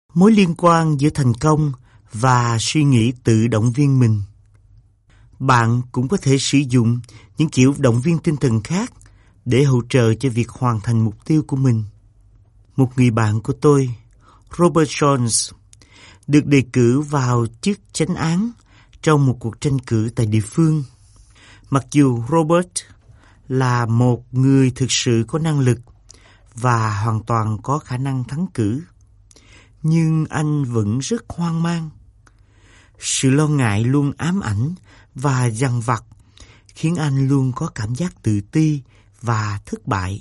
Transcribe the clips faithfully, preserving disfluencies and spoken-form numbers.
Mối liên quan giữa thành công và suy nghĩ tự động viên mình. Bạn cũng có thể sử dụng những kiểu động viên tinh thần khác để hỗ trợ cho việc hoàn thành mục tiêu của mình. Một người bạn của tôi, Robert Jones, được đề cử vào chức chánh án trong một cuộc tranh cử tại địa phương. Mặc dù Robert là một người thực sự có năng lực và hoàn toàn có khả năng thắng cử, nhưng anh vẫn rất hoang mang. Sự lo ngại luôn ám ảnh và dằn vặt khiến anh luôn có cảm giác tự ti và thất bại.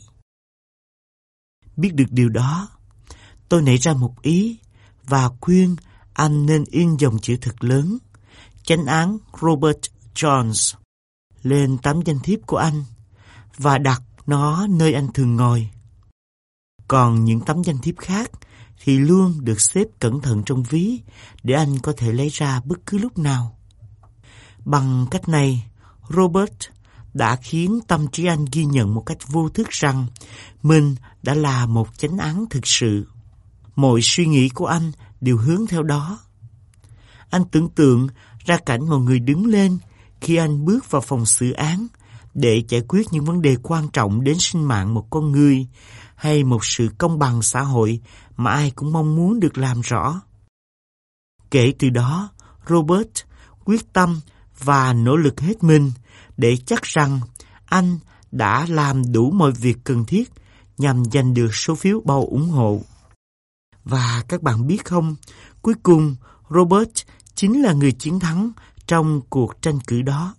Biết được điều đó, tôi nảy ra một ý và khuyên anh nên in dòng chữ thật lớn chánh án Robert Jones lên tấm danh thiếp của anh và đặt nó nơi anh thường ngồi. Còn những tấm danh thiếp khác thì luôn được xếp cẩn thận trong ví để anh có thể lấy ra bất cứ lúc nào. Bằng cách này, Robert đã khiến tâm trí anh ghi nhận một cách vô thức rằng mình đã là một chánh án thực sự. Mọi suy nghĩ của anh đều hướng theo đó. Anh tưởng tượng ra cảnh mọi người đứng lên khi anh bước vào phòng xử án để giải quyết những vấn đề quan trọng đến sinh mạng một con người hay một sự công bằng xã hội mà ai cũng mong muốn được làm rõ. Kể từ đó, Robert quyết tâm và nỗ lực hết mình để chắc rằng anh đã làm đủ mọi việc cần thiết nhằm giành được số phiếu bầu ủng hộ. Và các bạn biết không, cuối cùng Robert chính là người chiến thắng trong cuộc tranh cử đó.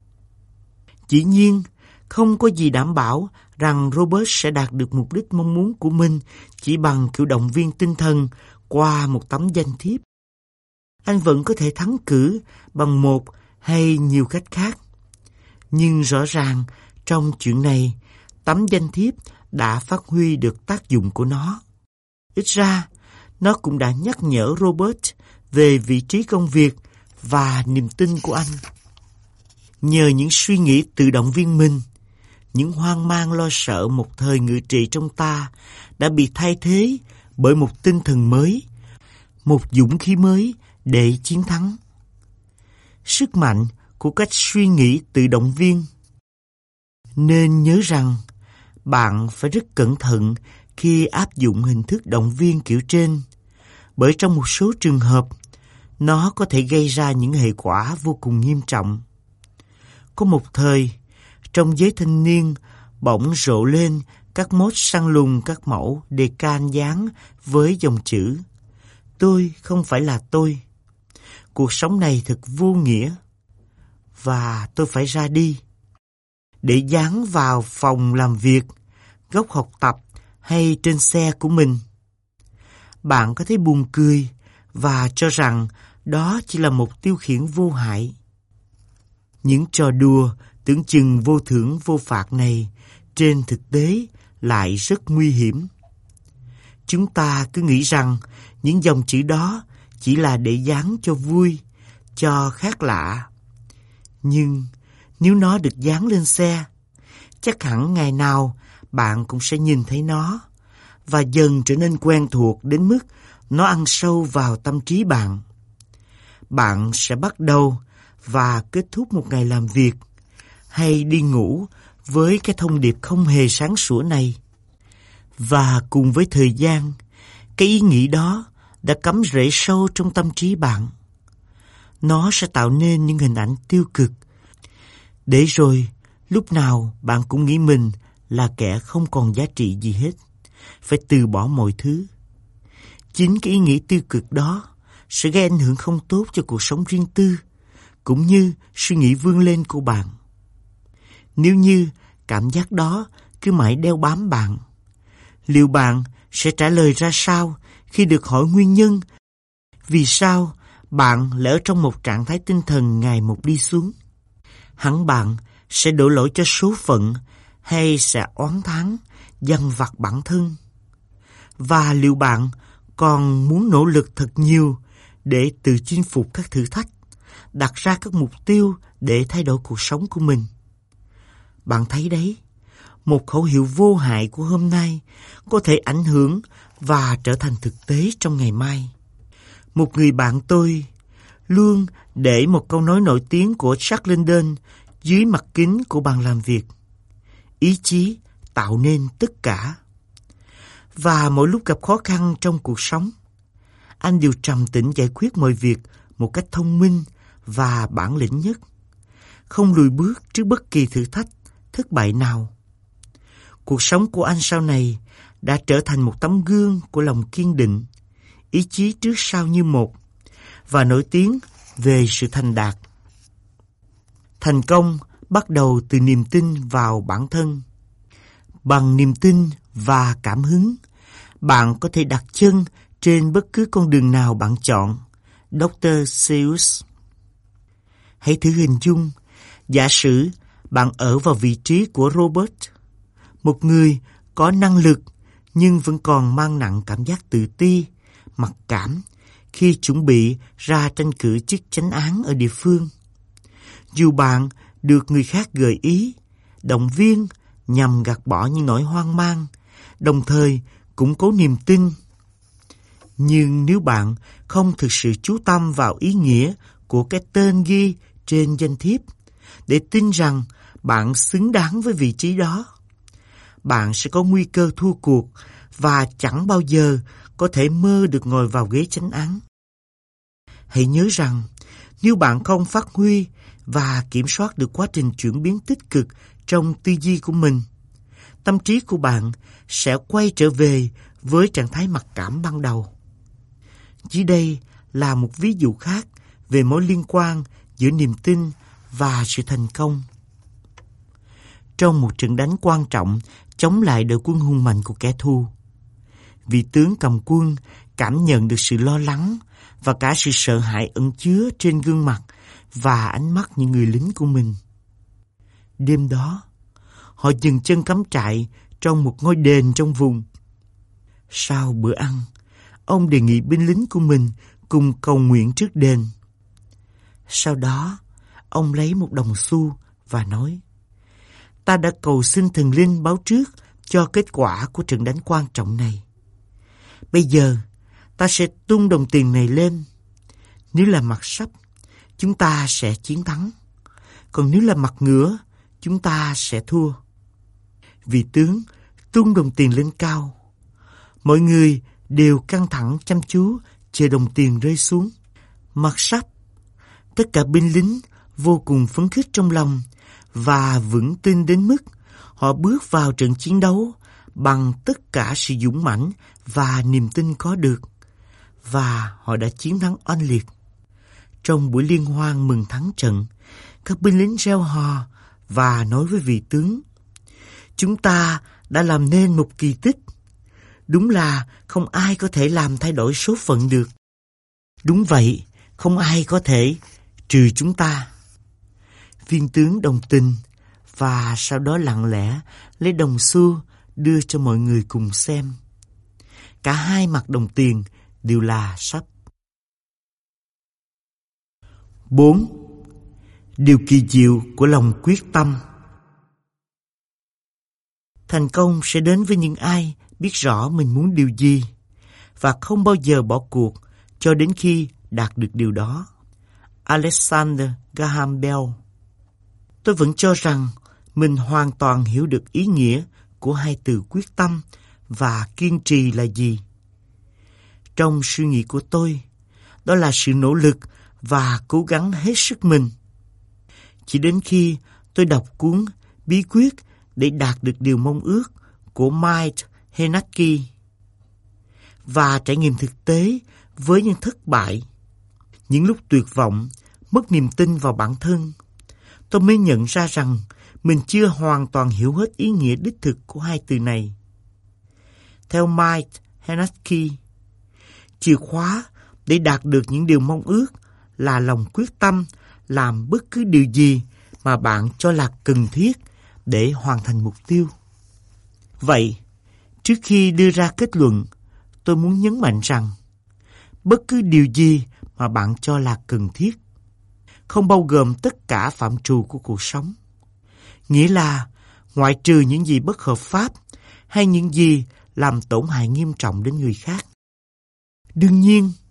Dĩ nhiên, không có gì đảm bảo rằng Robert sẽ đạt được mục đích mong muốn của mình chỉ bằng kiểu động viên tinh thần qua một tấm danh thiếp. Anh vẫn có thể thắng cử bằng một hay nhiều cách khác. Nhưng rõ ràng, trong chuyện này, tấm danh thiếp đã phát huy được tác dụng của nó. Ít ra, nó cũng đã nhắc nhở Robert về vị trí công việc và niềm tin của anh. Nhờ những suy nghĩ tự động viên mình, những hoang mang lo sợ một thời ngự trị trong ta đã bị thay thế bởi một tinh thần mới, một dũng khí mới để chiến thắng. Sức mạnh của cách suy nghĩ tự động viên. Nên nhớ rằng, bạn phải rất cẩn thận khi áp dụng hình thức động viên kiểu trên, bởi trong một số trường hợp, nó có thể gây ra những hệ quả vô cùng nghiêm trọng. Có một thời, trong giới thanh niên bỗng rộ lên các mốt săn lùng các mẫu đề can dán với dòng chữ "Tôi không phải là tôi. Cuộc sống này thật vô nghĩa. Và tôi phải ra đi", để dán vào phòng làm việc, góc học tập hay trên xe của mình. Bạn có thấy buồn cười và cho rằng đó chỉ là một tiêu khiển vô hại. Những trò đùa tưởng chừng vô thưởng vô phạt này trên thực tế lại rất nguy hiểm. Chúng ta cứ nghĩ rằng những dòng chữ đó chỉ là để dán cho vui, cho khác lạ. Nhưng nếu nó được dán lên xe, chắc hẳn ngày nào bạn cũng sẽ nhìn thấy nó và dần trở nên quen thuộc đến mức nó ăn sâu vào tâm trí bạn. Bạn sẽ bắt đầu và kết thúc một ngày làm việc hay đi ngủ với cái thông điệp không hề sáng sủa này. Và cùng với thời gian, cái ý nghĩ đó đã cắm rễ sâu trong tâm trí bạn. Nó sẽ tạo nên những hình ảnh tiêu cực. Để rồi, lúc nào bạn cũng nghĩ mình là kẻ không còn giá trị gì hết, phải từ bỏ mọi thứ. Chính cái ý nghĩ tiêu cực đó sẽ gây ảnh hưởng không tốt cho cuộc sống riêng tư, cũng như suy nghĩ vươn lên của bạn. Nếu như cảm giác đó cứ mãi đeo bám bạn, liệu bạn sẽ trả lời ra sao khi được hỏi nguyên nhân vì sao bạn lại ở trong một trạng thái tinh thần ngày một đi xuống? Hẳn bạn sẽ đổ lỗi cho số phận hay sẽ oán thán, dằn vặt bản thân? Và liệu bạn còn muốn nỗ lực thật nhiều để tự chinh phục các thử thách, đặt ra các mục tiêu để thay đổi cuộc sống của mình? Bạn thấy đấy, một khẩu hiệu vô hại của hôm nay có thể ảnh hưởng và trở thành thực tế trong ngày mai. Một người bạn tôi luôn để một câu nói nổi tiếng của Jack London dưới mặt kính của bàn làm việc. Ý chí tạo nên tất cả. Và mỗi lúc gặp khó khăn trong cuộc sống, anh đều trầm tĩnh giải quyết mọi việc một cách thông minh và bản lĩnh nhất, không lùi bước trước bất kỳ thử thách, thất bại nào. Cuộc sống của anh sau này đã trở thành một tấm gương của lòng kiên định, ý chí trước sau như một, và nổi tiếng về sự thành đạt. Thành công bắt đầu từ niềm tin vào bản thân. Bằng niềm tin và cảm hứng, bạn có thể đặt chân trên bất cứ con đường nào bạn chọn. doctor Seuss. Hãy thử hình dung, giả sử bạn ở vào vị trí của Robert, một người có năng lực nhưng vẫn còn mang nặng cảm giác tự ti, mặc cảm khi chuẩn bị ra tranh cử chức chánh án ở địa phương. Dù bạn được người khác gợi ý, động viên nhằm gạt bỏ những nỗi hoang mang, đồng thời củng cố niềm tin. Nhưng nếu bạn không thực sự chú tâm vào ý nghĩa của cái tên ghi trên danh thiếp để tin rằng bạn xứng đáng với vị trí đó, bạn sẽ có nguy cơ thua cuộc và chẳng bao giờ có thể mơ được ngồi vào ghế chánh án. Hãy nhớ rằng, nếu bạn không phát huy và kiểm soát được quá trình chuyển biến tích cực trong tư duy của mình, tâm trí của bạn sẽ quay trở về với trạng thái mặc cảm ban đầu. Dưới đây là một ví dụ khác về mối liên quan giữa niềm tin và sự thành công. Trong một trận đánh quan trọng chống lại đội quân hùng mạnh của kẻ thù, vị tướng cầm quân cảm nhận được sự lo lắng và cả sự sợ hãi ẩn chứa trên gương mặt và ánh mắt những người lính của mình. Đêm đó, họ dừng chân cắm trại trong một ngôi đền trong vùng. Sau bữa ăn, ông đề nghị binh lính của mình cùng cầu nguyện trước đền. Sau đó, ông lấy một đồng xu và nói: "Ta đã cầu xin thần linh báo trước cho kết quả của trận đánh quan trọng này. Bây giờ, ta sẽ tung đồng tiền này lên. Nếu là mặt sắp, chúng ta sẽ chiến thắng. Còn nếu là mặt ngửa, chúng ta sẽ thua." Vị tướng tung đồng tiền lên cao. Mọi người đều căng thẳng chăm chú chờ đồng tiền rơi xuống. Mặt sắp, tất cả binh lính vô cùng phấn khích trong lòng và vững tin đến mức họ bước vào trận chiến đấu bằng tất cả sự dũng mãnh và niềm tin có được, và họ đã chiến thắng oanh liệt. Trong buổi liên hoan mừng thắng trận, các binh lính reo hò và nói với vị tướng: "Chúng ta đã làm nên một kỳ tích. Đúng là không ai có thể làm thay đổi số phận được. Đúng vậy, không ai có thể trừ chúng ta." Viên tướng đồng tình và sau đó lặng lẽ lấy đồng xu đưa cho mọi người cùng xem. Cả hai mặt đồng tiền đều là sắp. bốn. Điều kỳ diệu của lòng quyết tâm. Thành công sẽ đến với những ai biết rõ mình muốn điều gì và không bao giờ bỏ cuộc cho đến khi đạt được điều đó. Alexander Graham Bell. Tôi vẫn cho rằng mình hoàn toàn hiểu được ý nghĩa của hai từ quyết tâm và kiên trì là gì. Trong suy nghĩ của tôi, đó là sự nỗ lực và cố gắng hết sức mình. Chỉ đến khi tôi đọc cuốn Bí quyết để đạt được điều mong ước của Mike Haneke và trải nghiệm thực tế với những thất bại, những lúc tuyệt vọng, mất niềm tin vào bản thân, tôi mới nhận ra rằng mình chưa hoàn toàn hiểu hết ý nghĩa đích thực của hai từ này. Theo Mike Haneke, chìa khóa để đạt được những điều mong ước là lòng quyết tâm làm bất cứ điều gì mà bạn cho là cần thiết để hoàn thành mục tiêu. Vậy, trước khi đưa ra kết luận, tôi muốn nhấn mạnh rằng bất cứ điều gì mà bạn cho là cần thiết không bao gồm tất cả phạm trù của cuộc sống. Nghĩa là ngoại trừ những gì bất hợp pháp hay những gì làm tổn hại nghiêm trọng đến người khác. Đương nhiên,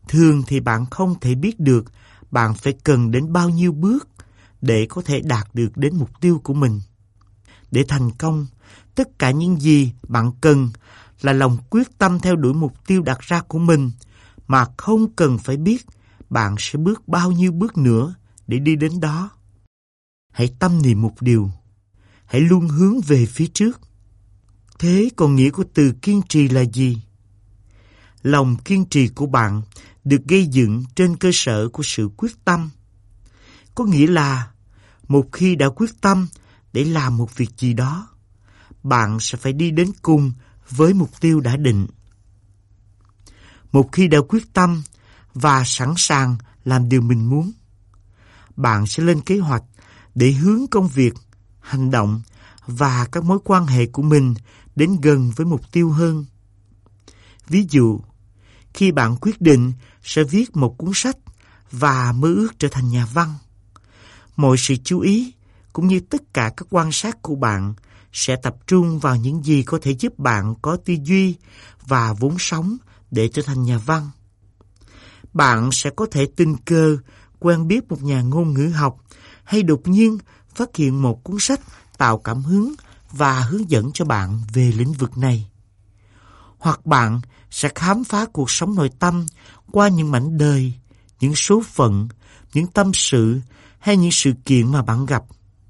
Thường thì bạn không thể biết được bạn phải cần đến bao nhiêu bước để có thể đạt được đến mục tiêu của mình. Để thành công, tất cả những gì bạn cần là lòng quyết tâm theo đuổi mục tiêu đặt ra của mình, mà không cần phải biết bạn sẽ bước bao nhiêu bước nữa để đi đến đó. Hãy tâm niệm một điều, hãy luôn hướng về phía trước. Thế còn nghĩa của từ kiên trì là gì? Lòng kiên trì của bạn được gây dựng trên cơ sở của sự quyết tâm. Có nghĩa là một khi đã quyết tâm để làm một việc gì đó, bạn sẽ phải đi đến cùng với mục tiêu đã định. Một khi đã quyết tâm và sẵn sàng làm điều mình muốn, bạn sẽ lên kế hoạch để hướng công việc, hành động và các mối quan hệ của mình đến gần với mục tiêu hơn. Ví dụ, khi bạn quyết định sẽ viết một cuốn sách và mơ ước trở thành nhà văn, mọi sự chú ý cũng như tất cả các quan sát của bạn sẽ tập trung vào những gì có thể giúp bạn có tư duy và vốn sống để trở thành nhà văn. Bạn sẽ có thể tình cờ quen biết một nhà ngôn ngữ học hay đột nhiên phát hiện một cuốn sách tạo cảm hứng và hướng dẫn cho bạn về lĩnh vực này. Hoặc bạn sẽ khám phá cuộc sống nội tâm qua những mảnh đời, những số phận, những tâm sự hay những sự kiện mà bạn gặp.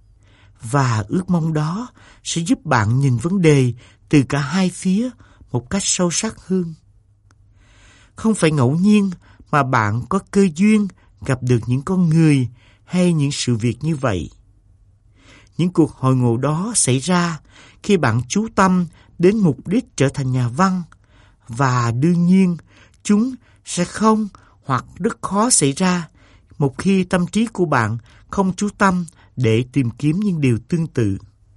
Và ước mong đó sẽ giúp bạn nhìn vấn đề từ cả hai phía một cách sâu sắc hơn. Không phải ngẫu nhiên mà bạn có cơ duyên gặp được những con người hay những sự việc như vậy. Những cuộc hội ngộ đó xảy ra khi bạn chú tâm đến mục đích trở thành nhà văn, và đương nhiên chúng sẽ không hoặc rất khó xảy ra một khi tâm trí của bạn không chú tâm để tìm kiếm những điều tương tự.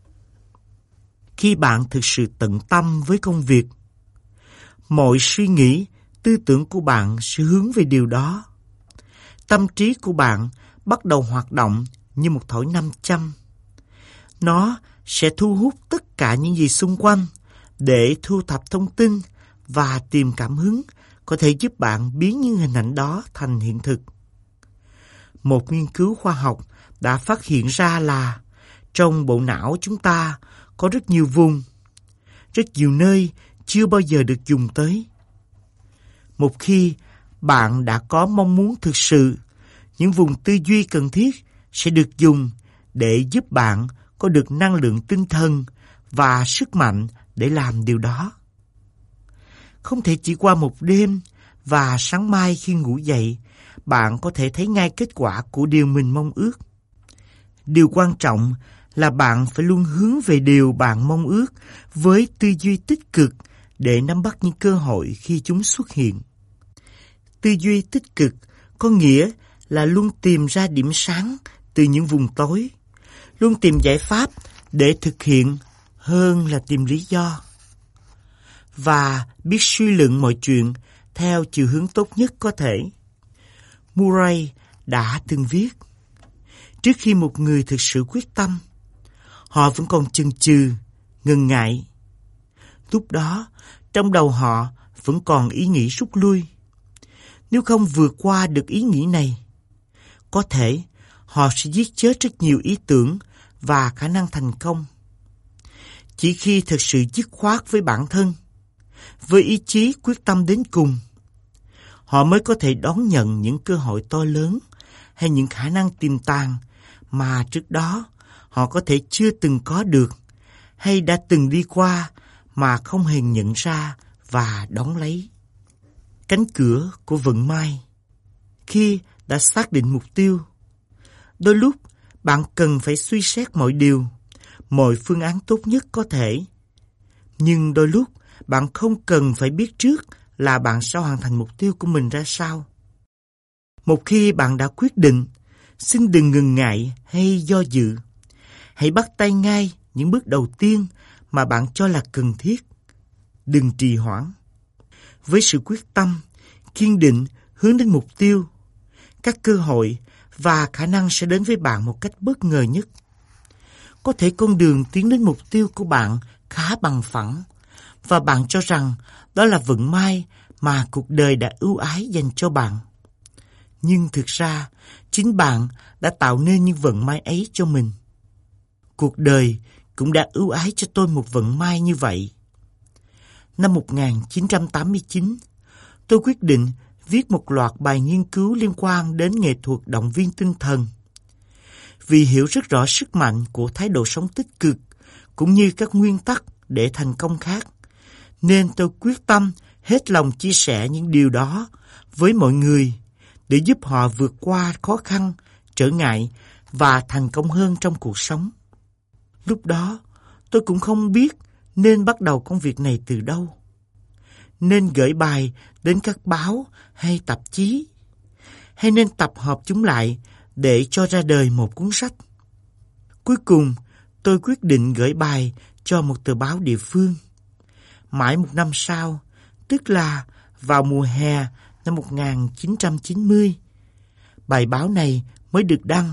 Khi bạn thực sự tận tâm với công việc, mọi suy nghĩ, tư tưởng của bạn sẽ hướng về điều đó. Tâm trí của bạn bắt đầu hoạt động như một thỏi nam châm. Nó sẽ thu hút tất cả những gì xung quanh để thu thập thông tin và tìm cảm hứng có thể giúp bạn biến những hình ảnh đó thành hiện thực. Một nghiên cứu khoa học đã phát hiện ra là trong bộ não chúng ta có rất nhiều vùng, rất nhiều nơi chưa bao giờ được dùng tới. Một khi bạn đã có mong muốn thực sự, những vùng tư duy cần thiết sẽ được dùng để giúp bạn có được năng lượng tinh thần và sức mạnh để làm điều đó. Không thể chỉ qua một đêm và sáng mai khi ngủ dậy, bạn có thể thấy ngay kết quả của điều mình mong ước. Điều quan trọng là bạn phải luôn hướng về điều bạn mong ước với tư duy tích cực để nắm bắt những cơ hội khi chúng xuất hiện. Tư duy tích cực có nghĩa là luôn tìm ra điểm sáng từ những vùng tối, luôn tìm giải pháp để thực hiện hơn là tìm lý do, và biết suy luận mọi chuyện theo chiều hướng tốt nhất có thể. Murray đã từng viết, trước khi một người thực sự quyết tâm, họ vẫn còn chần chừ, ngần ngại. Lúc đó, trong đầu họ vẫn còn ý nghĩ rút lui. Nếu không vượt qua được ý nghĩ này, có thể họ sẽ giết chết rất nhiều ý tưởng và khả năng thành công. Chỉ khi thực sự dứt khoát với bản thân, với ý chí quyết tâm đến cùng, họ mới có thể đón nhận những cơ hội to lớn hay những khả năng tiềm tàng mà trước đó họ có thể chưa từng có được hay đã từng đi qua mà không hề nhận ra và đón lấy. Cánh cửa của vận may. Khi đã xác định mục tiêu, đôi lúc bạn cần phải suy xét mọi điều, mọi phương án tốt nhất có thể. Nhưng đôi lúc bạn không cần phải biết trước là bạn sẽ hoàn thành mục tiêu của mình ra sao. Một khi bạn đã quyết định, xin đừng ngần ngại hay do dự. Hãy bắt tay ngay những bước đầu tiên mà bạn cho là cần thiết. Đừng trì hoãn. Với sự quyết tâm, kiên định hướng đến mục tiêu, các cơ hội và khả năng sẽ đến với bạn một cách bất ngờ nhất. Có thể con đường tiến đến mục tiêu của bạn khá bằng phẳng, và bạn cho rằng đó là vận may mà cuộc đời đã ưu ái dành cho bạn. Nhưng thực ra, chính bạn đã tạo nên những vận may ấy cho mình. Cuộc đời cũng đã ưu ái cho tôi một vận may như vậy. Năm một nghìn chín trăm tám mươi chín, tôi quyết định viết một loạt bài nghiên cứu liên quan đến nghệ thuật động viên tinh thần. Vì hiểu rất rõ sức mạnh của thái độ sống tích cực, cũng như các nguyên tắc để thành công khác, nên tôi quyết tâm hết lòng chia sẻ những điều đó với mọi người để giúp họ vượt qua khó khăn, trở ngại và thành công hơn trong cuộc sống. Lúc đó, tôi cũng không biết nên bắt đầu công việc này từ đâu. Nên gửi bài đến các báo hay tạp chí, hay nên tập hợp chúng lại để cho ra đời một cuốn sách. Cuối cùng, tôi quyết định gửi bài cho một tờ báo địa phương. Mãi một năm sau, tức là vào mùa hè năm một nghìn chín trăm chín mươi, bài báo này mới được đăng.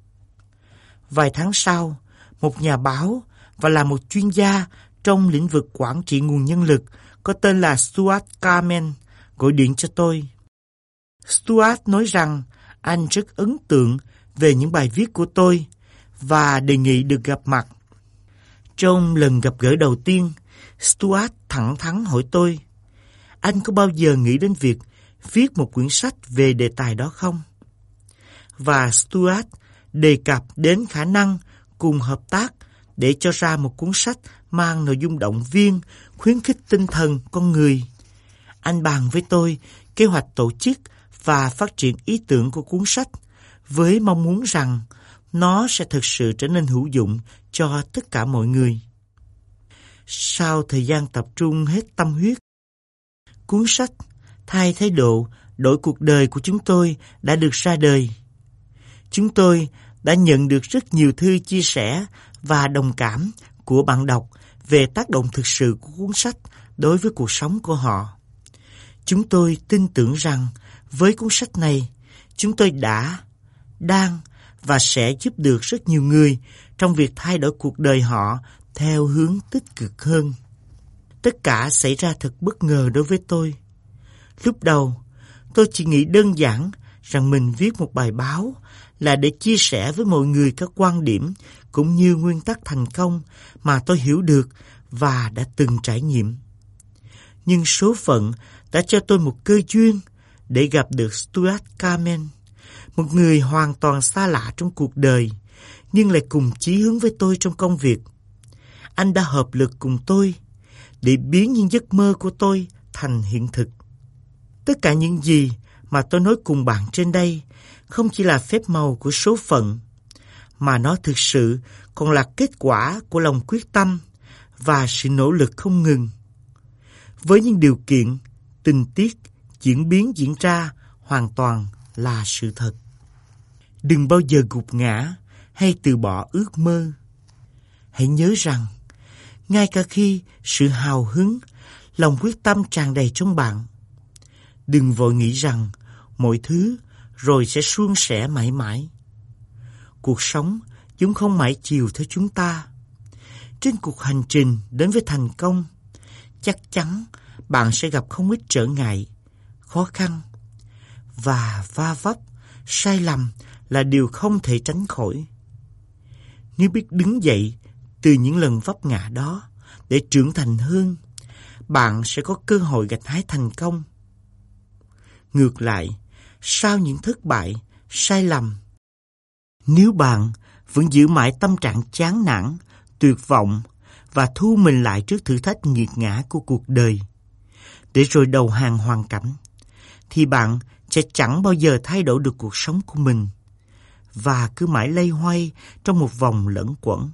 Vài tháng sau, một nhà báo và là một chuyên gia trong lĩnh vực quản trị nguồn nhân lực có tên là Stuart Carmen gọi điện cho tôi. Stuart nói rằng anh rất ấn tượng về những bài viết của tôi và đề nghị được gặp mặt. Trong lần gặp gỡ đầu tiên, Stuart thẳng thắn hỏi tôi, anh có bao giờ nghĩ đến việc viết một quyển sách về đề tài đó không? Và Stuart đề cập đến khả năng cùng hợp tác để cho ra một cuốn sách mang nội dung động viên, khuyến khích tinh thần con người. Anh bàn với tôi kế hoạch tổ chức và phát triển ý tưởng của cuốn sách với mong muốn rằng nó sẽ thực sự trở nên hữu dụng cho tất cả mọi người. Sau thời gian tập trung hết tâm huyết, cuốn sách Thay Thái Độ, Đổi Cuộc Đời của chúng tôi đã được ra đời. Chúng tôi đã nhận được rất nhiều thư chia sẻ và đồng cảm của bạn đọc về tác động thực sự của cuốn sách đối với cuộc sống của họ. Chúng tôi tin tưởng rằng với cuốn sách này, chúng tôi đã, đang và sẽ giúp được rất nhiều người trong việc thay đổi cuộc đời họ theo hướng tích cực hơn. Tất cả xảy ra thật bất ngờ đối với tôi. Lúc đầu, tôi chỉ nghĩ đơn giản rằng mình viết một bài báo là để chia sẻ với mọi người các quan điểm cũng như nguyên tắc thành công mà tôi hiểu được và đã từng trải nghiệm. Nhưng số phận đã cho tôi một cơ duyên để gặp được Stuart Carmen, một người hoàn toàn xa lạ trong cuộc đời, nhưng lại cùng chí hướng với tôi trong công việc. Anh đã hợp lực cùng tôi để biến những giấc mơ của tôi thành hiện thực. Tất cả những gì mà tôi nói cùng bạn trên đây không chỉ là phép màu của số phận, mà nó thực sự còn là kết quả của lòng quyết tâm và sự nỗ lực không ngừng. Với những điều kiện, tình tiết, diễn biến diễn ra hoàn toàn là sự thật. Đừng bao giờ gục ngã hay từ bỏ ước mơ. Hãy nhớ rằng, ngay cả khi sự hào hứng, lòng quyết tâm tràn đầy trong bạn, đừng vội nghĩ rằng mọi thứ rồi sẽ suôn sẻ mãi mãi. Cuộc sống chúng không mãi chiều theo chúng ta. Trên cuộc hành trình đến với thành công, chắc chắn bạn sẽ gặp không ít trở ngại, khó khăn và va vấp, sai lầm là điều không thể tránh khỏi. Nếu biết đứng dậy từ những lần vấp ngã đó để trưởng thành hơn, bạn sẽ có cơ hội gặt hái thành công. Ngược lại, sau những thất bại, sai lầm, nếu bạn vẫn giữ mãi tâm trạng chán nản, tuyệt vọng và thu mình lại trước thử thách nghiệt ngã của cuộc đời, để rồi đầu hàng hoàn cảnh, thì bạn sẽ chẳng bao giờ thay đổi được cuộc sống của mình và cứ mãi loay hoay trong một vòng lẫn quẩn.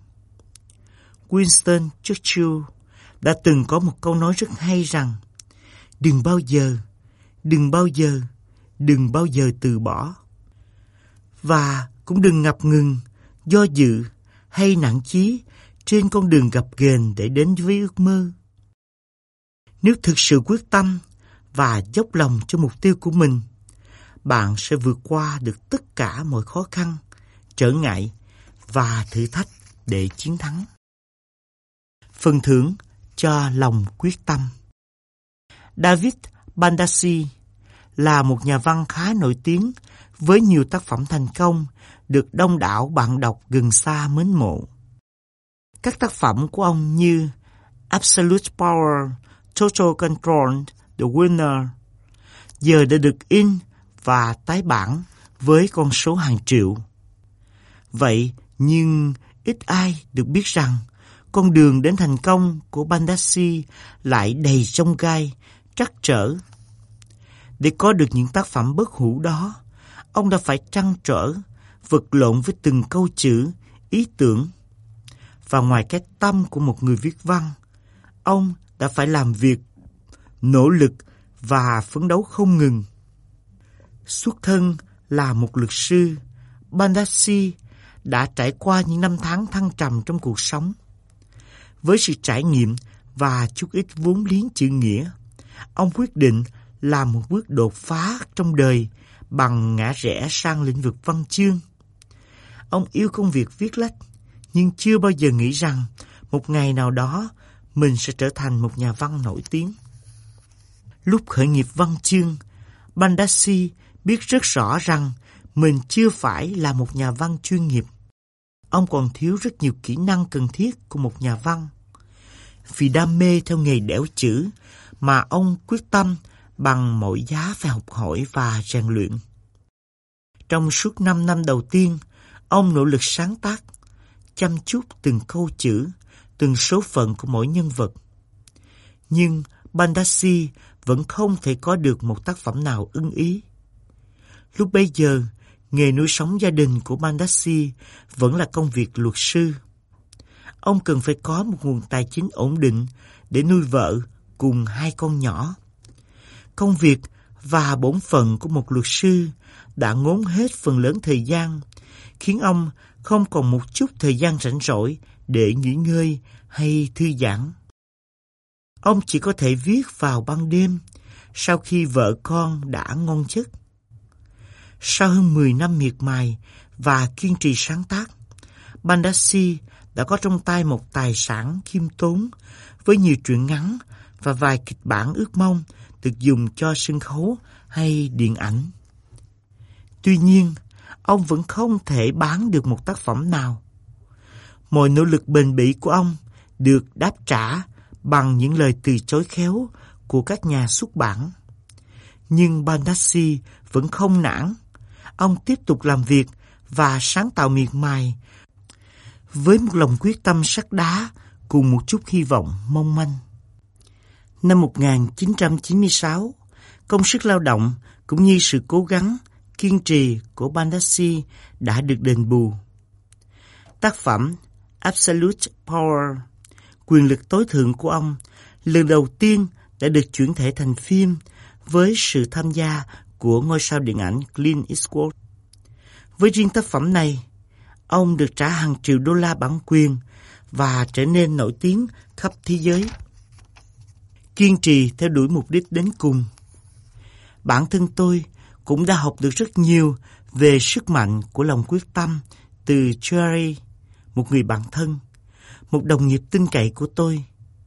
Winston Churchill đã từng có một câu nói rất hay rằng: đừng bao giờ, đừng bao giờ, đừng bao giờ từ bỏ. Và cũng đừng ngập ngừng, do dự hay nản chí trên con đường gập ghềnh để đến với ước mơ. Nếu thực sự quyết tâm và dốc lòng cho mục tiêu của mình, bạn sẽ vượt qua được tất cả mọi khó khăn, trở ngại và thử thách để chiến thắng. Phần thưởng cho lòng quyết tâm. David Bandasi là một nhà văn khá nổi tiếng với nhiều tác phẩm thành công được đông đảo bạn đọc gần xa mến mộ. Các tác phẩm của ông như Absolute Power, Total Control, The Winner giờ đã được in và tái bản với con số hàng triệu. Vậy nhưng ít ai được biết rằng con đường đến thành công của Bandasi lại đầy chông gai, trắc trở. Để có được những tác phẩm bất hủ đó, ông đã phải trăn trở, vật lộn với từng câu chữ, ý tưởng. Và ngoài cái tâm của một người viết văn, ông đã phải làm việc, nỗ lực và phấn đấu không ngừng. Xuất thân là một luật sư, Bandasi đã trải qua những năm tháng thăng trầm trong cuộc sống. Với sự trải nghiệm và chút ít vốn liếng chữ nghĩa, ông quyết định làm một bước đột phá trong đời bằng ngã rẽ sang lĩnh vực văn chương. Ông yêu công việc viết lách, nhưng chưa bao giờ nghĩ rằng một ngày nào đó mình sẽ trở thành một nhà văn nổi tiếng. Lúc khởi nghiệp văn chương, Bandasi biết rất rõ rằng mình chưa phải là một nhà văn chuyên nghiệp. Ông còn thiếu rất nhiều kỹ năng cần thiết của một nhà văn. Vì đam mê theo nghề đẽo chữ mà ông quyết tâm bằng mọi giá phải học hỏi và rèn luyện. Trong suốt năm năm đầu tiên, ông nỗ lực sáng tác, chăm chút từng câu chữ, từng số phận của mỗi nhân vật. Nhưng Bandasi vẫn không thể có được một tác phẩm nào ưng ý. Lúc bấy giờ, nghề nuôi sống gia đình của Bandasi vẫn là công việc luật sư. Ông cần phải có một nguồn tài chính ổn định để nuôi vợ cùng hai con nhỏ. Công việc và bổn phận của một luật sư đã ngốn hết phần lớn thời gian, khiến ông không còn một chút thời gian rảnh rỗi để nghỉ ngơi hay thư giãn. Ông chỉ có thể viết vào ban đêm, sau khi vợ con đã ngon giấc. Sau hơn mười năm miệt mài và kiên trì sáng tác, Bandasi đã có trong tay một tài sản khiêm tốn với nhiều truyện ngắn và vài kịch bản ước mong được dùng cho sân khấu hay điện ảnh. Tuy nhiên, ông vẫn không thể bán được một tác phẩm nào. Mọi nỗ lực bền bỉ của ông được đáp trả bằng những lời từ chối khéo của các nhà xuất bản. Nhưng Bandasi vẫn không nản. Ông tiếp tục làm việc và sáng tạo miệt mài với một lòng quyết tâm sắt đá cùng một chút hy vọng mong manh. Năm một nghìn chín trăm chín mươi sáu, công sức lao động cũng như sự cố gắng, kiên trì của Bandasi đã được đền bù. Tác phẩm Absolute Power, quyền lực tối thượng của ông, lần đầu tiên đã được chuyển thể thành phim với sự tham gia của ngôi sao điện ảnh Clint Eastwood. Với riêng tác phẩm này, ông được trả hàng triệu đô la bản quyền và trở nên nổi tiếng khắp thế giới. Kiên trì theo đuổi mục đích đến cùng. Bản thân tôi cũng đã học được rất nhiều về sức mạnh của lòng quyết tâm từ Cherry, một người bạn thân, một đồng nghiệp tin cậy của tôi.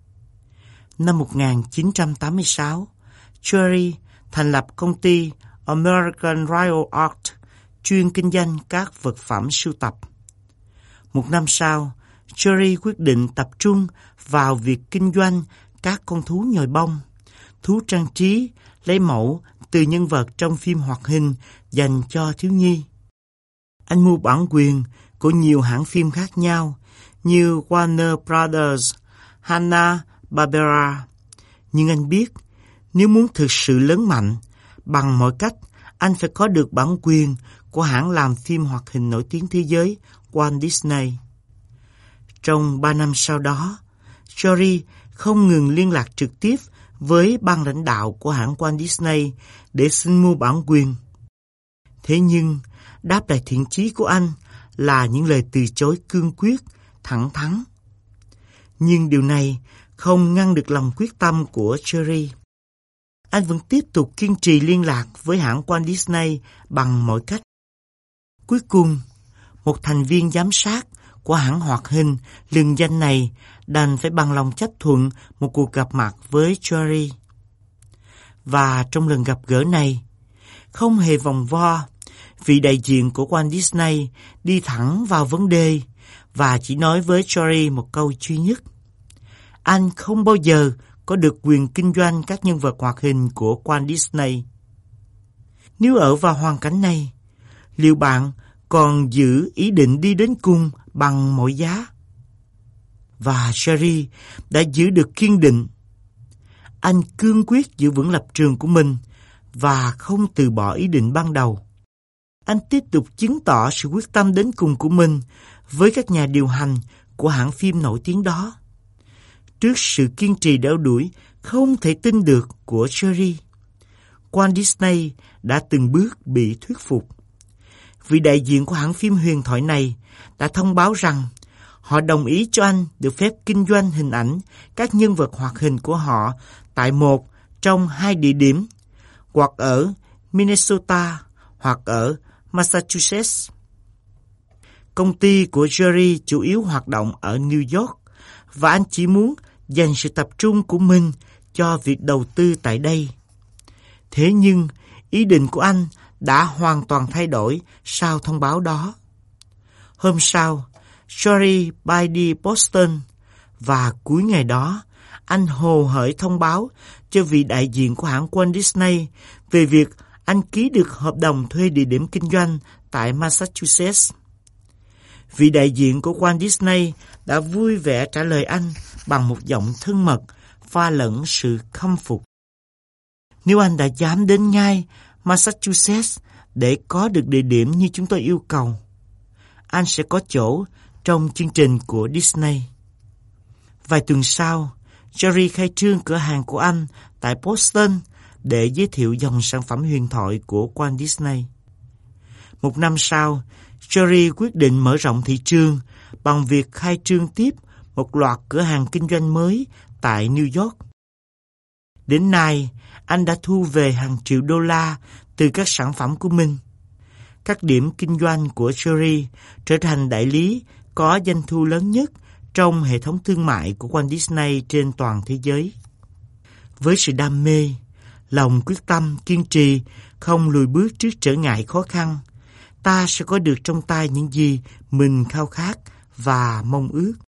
Năm một nghìn chín trăm tám mươi sáu, Cherry thành lập công ty American Royal Art, chuyên kinh doanh các vật phẩm sưu tập. Một năm sau, Cherry quyết định tập trung vào việc kinh doanh các con thú nhồi bông, thú trang trí lấy mẫu từ nhân vật trong phim hoạt hình dành cho thiếu nhi. Anh mua bản quyền của nhiều hãng phim khác nhau như Warner Brothers, Hanna-Barbera. Nhưng anh biết, nếu muốn thực sự lớn mạnh, bằng mọi cách, anh phải có được bản quyền của hãng làm phim hoạt hình nổi tiếng thế giới Walt Disney. Trong ba năm sau đó, Cherry không ngừng liên lạc trực tiếp với ban lãnh đạo của hãng Walt Disney để xin mua bản quyền. Thế nhưng, đáp lại thiện chí của anh là những lời từ chối cương quyết, thẳng thắn. Nhưng điều này không ngăn được lòng quyết tâm của Cherry. Anh vẫn tiếp tục kiên trì liên lạc với hãng Walt Disney bằng mọi cách. Cuối cùng, một thành viên giám sát của hãng hoạt hình lừng danh này đành phải bằng lòng chấp thuận một cuộc gặp mặt với Cherry. Và trong lần gặp gỡ này, không hề vòng vo, vị đại diện của Walt Disney đi thẳng vào vấn đề và chỉ nói với Jerry một câu duy nhất. Anh không bao giờ có được quyền kinh doanh các nhân vật hoạt hình của Walt Disney. Nếu ở vào hoàn cảnh này, liệu bạn còn giữ ý định đi đến cùng bằng mọi giá? Và Jerry đã giữ được kiên định. Anh cương quyết giữ vững lập trường của mình và không từ bỏ ý định ban đầu. Anh tiếp tục chứng tỏ sự quyết tâm đến cùng của mình với các nhà điều hành của hãng phim nổi tiếng đó. Trước sự kiên trì đeo đuổi không thể tin được của Jerry, Walt Disney đã từng bước bị thuyết phục. Vị đại diện của hãng phim huyền thoại này đã thông báo rằng họ đồng ý cho anh được phép kinh doanh hình ảnh các nhân vật hoạt hình của họ tại một trong hai địa điểm, hoặc ở Minnesota hoặc ở Massachusetts. Công ty của Jerry chủ yếu hoạt động ở New York và anh chỉ muốn dành sự tập trung của mình cho việc đầu tư tại đây. Thế nhưng, ý định của anh đã hoàn toàn thay đổi sau thông báo đó. Hôm sau, Jerry bay đi Boston và cuối ngày đó, anh hồ hởi thông báo cho vị đại diện của hãng Walt Disney về việc anh ký được hợp đồng thuê địa điểm kinh doanh tại Massachusetts. Vị đại diện của Walt Disney đã vui vẻ trả lời anh bằng một giọng thân mật, pha lẫn sự khâm phục. Nếu anh đã dám đến ngay Massachusetts để có được địa điểm như chúng tôi yêu cầu, anh sẽ có chỗ trong chương trình của Disney. Vài tuần sau, Jerry khai trương cửa hàng của anh tại Boston để giới thiệu dòng sản phẩm huyền thoại của Walt Disney. Một năm sau, Jerry quyết định mở rộng thị trường bằng việc khai trương tiếp một loạt cửa hàng kinh doanh mới tại New York. Đến nay, anh đã thu về hàng triệu đô la từ các sản phẩm của mình. Các điểm kinh doanh của Jerry trở thành đại lý có doanh thu lớn nhất trong hệ thống thương mại của Walt Disney trên toàn thế giới. Với sự đam mê, lòng quyết tâm, kiên trì, không lùi bước trước trở ngại khó khăn, ta sẽ có được trong tay những gì mình khao khát và mong ước.